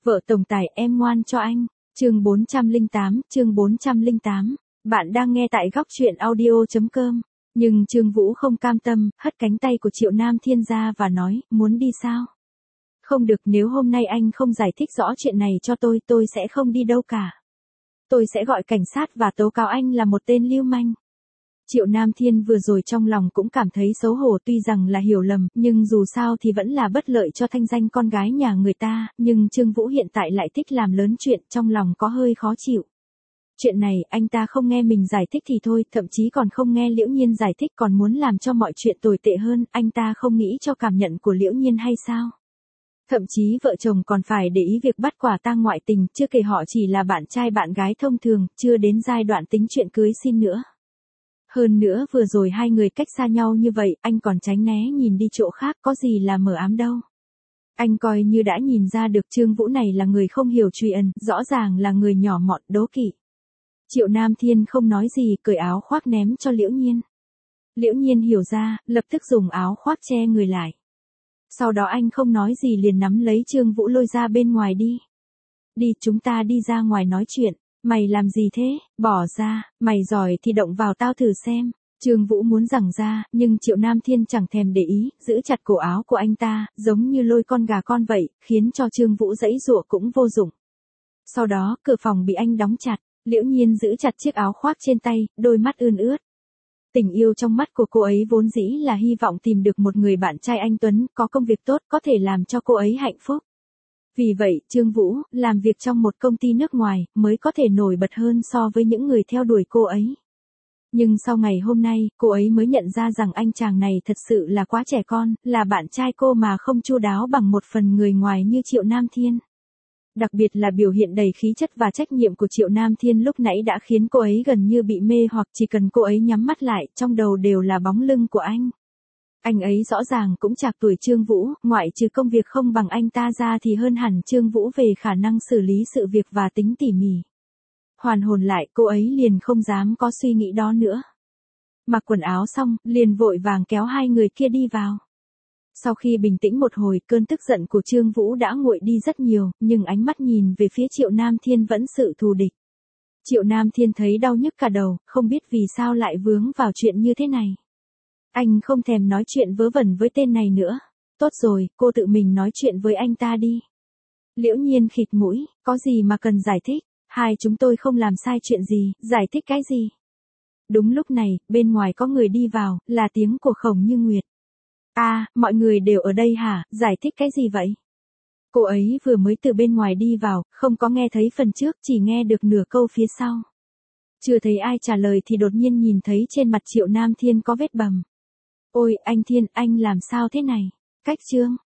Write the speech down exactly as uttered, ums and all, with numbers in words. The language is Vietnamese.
Vợ tổng tài em ngoan cho anh. Chương bốn trăm lẻ tám, chương bốn trăm lẻ tám. Bạn đang nghe tại góc truyện audio chấm com. Nhưng Trương Vũ không cam tâm, hất cánh tay của Triệu Nam Thiên ra và nói, muốn đi sao? Không được, nếu hôm nay anh không giải thích rõ chuyện này cho tôi, tôi sẽ không đi đâu cả. Tôi sẽ gọi cảnh sát và tố cáo anh là một tên lưu manh. Triệu Nam Thiên vừa rồi trong lòng cũng cảm thấy xấu hổ, tuy rằng là hiểu lầm, nhưng dù sao thì vẫn là bất lợi cho thanh danh con gái nhà người ta, nhưng Trương Vũ hiện tại lại thích làm lớn chuyện, trong lòng có hơi khó chịu. Chuyện này, anh ta không nghe mình giải thích thì thôi, thậm chí còn không nghe Liễu Nhiên giải thích, còn muốn làm cho mọi chuyện tồi tệ hơn, anh ta không nghĩ cho cảm nhận của Liễu Nhiên hay sao? Thậm chí vợ chồng còn phải để ý việc bắt quả tang ngoại tình, chưa kể họ chỉ là bạn trai bạn gái thông thường, chưa đến giai đoạn tính chuyện cưới xin nữa. Hơn nữa vừa rồi hai người cách xa nhau như vậy, anh còn tránh né nhìn đi chỗ khác, có gì là mờ ám đâu. Anh coi như đã nhìn ra được Trương Vũ này là người không hiểu chuyện, rõ ràng là người nhỏ mọn, đố kỵ. Triệu Nam Thiên không nói gì, cởi áo khoác ném cho Liễu Nhiên. Liễu Nhiên hiểu ra, lập tức dùng áo khoác che người lại. Sau đó anh không nói gì liền nắm lấy Trương Vũ lôi ra bên ngoài đi. Đi, chúng ta đi ra ngoài nói chuyện. Mày làm gì thế, bỏ ra, mày giỏi thì động vào tao thử xem. Trương Vũ muốn giằng ra, nhưng Triệu Nam Thiên chẳng thèm để ý, giữ chặt cổ áo của anh ta, giống như lôi con gà con vậy, khiến cho Trương Vũ giãy giụa cũng vô dụng. Sau đó, cửa phòng bị anh đóng chặt, Liễu Nhiên giữ chặt chiếc áo khoác trên tay, đôi mắt ươn ướt. Tình yêu trong mắt của cô ấy vốn dĩ là hy vọng tìm được một người bạn trai anh tuấn, có công việc tốt, có thể làm cho cô ấy hạnh phúc. Vì vậy, Trương Vũ, làm việc trong một công ty nước ngoài, mới có thể nổi bật hơn so với những người theo đuổi cô ấy. Nhưng sau ngày hôm nay, cô ấy mới nhận ra rằng anh chàng này thật sự là quá trẻ con, là bạn trai cô mà không chu đáo bằng một phần người ngoài như Triệu Nam Thiên. Đặc biệt là biểu hiện đầy khí chất và trách nhiệm của Triệu Nam Thiên lúc nãy đã khiến cô ấy gần như bị mê, hoặc chỉ cần cô ấy nhắm mắt lại, trong đầu đều là bóng lưng của anh. Anh ấy rõ ràng cũng chạc tuổi Trương Vũ, ngoại trừ công việc không bằng anh ta ra thì hơn hẳn Trương Vũ về khả năng xử lý sự việc và tính tỉ mỉ. Hoàn hồn lại, cô ấy liền không dám có suy nghĩ đó nữa. Mặc quần áo xong, liền vội vàng kéo hai người kia đi vào. Sau khi bình tĩnh một hồi, cơn tức giận của Trương Vũ đã nguội đi rất nhiều, nhưng ánh mắt nhìn về phía Triệu Nam Thiên vẫn sự thù địch. Triệu Nam Thiên thấy đau nhức cả đầu, không biết vì sao lại vướng vào chuyện như thế này. Anh không thèm nói chuyện vớ vẩn với tên này nữa. Tốt rồi, cô tự mình nói chuyện với anh ta đi. Liễu Nhiên khịt mũi, có gì mà cần giải thích, hai chúng tôi không làm sai chuyện gì, giải thích cái gì. Đúng lúc này, bên ngoài có người đi vào, là tiếng của Khổng Như Nguyệt. À, mọi người đều ở đây hả, giải thích cái gì vậy? Cô ấy vừa mới từ bên ngoài đi vào, không có nghe thấy phần trước, chỉ nghe được nửa câu phía sau. Chưa thấy ai trả lời thì đột nhiên nhìn thấy trên mặt Triệu Nam Thiên có vết bầm. Ôi, anh Thiên, anh làm sao thế này? Cách Trương,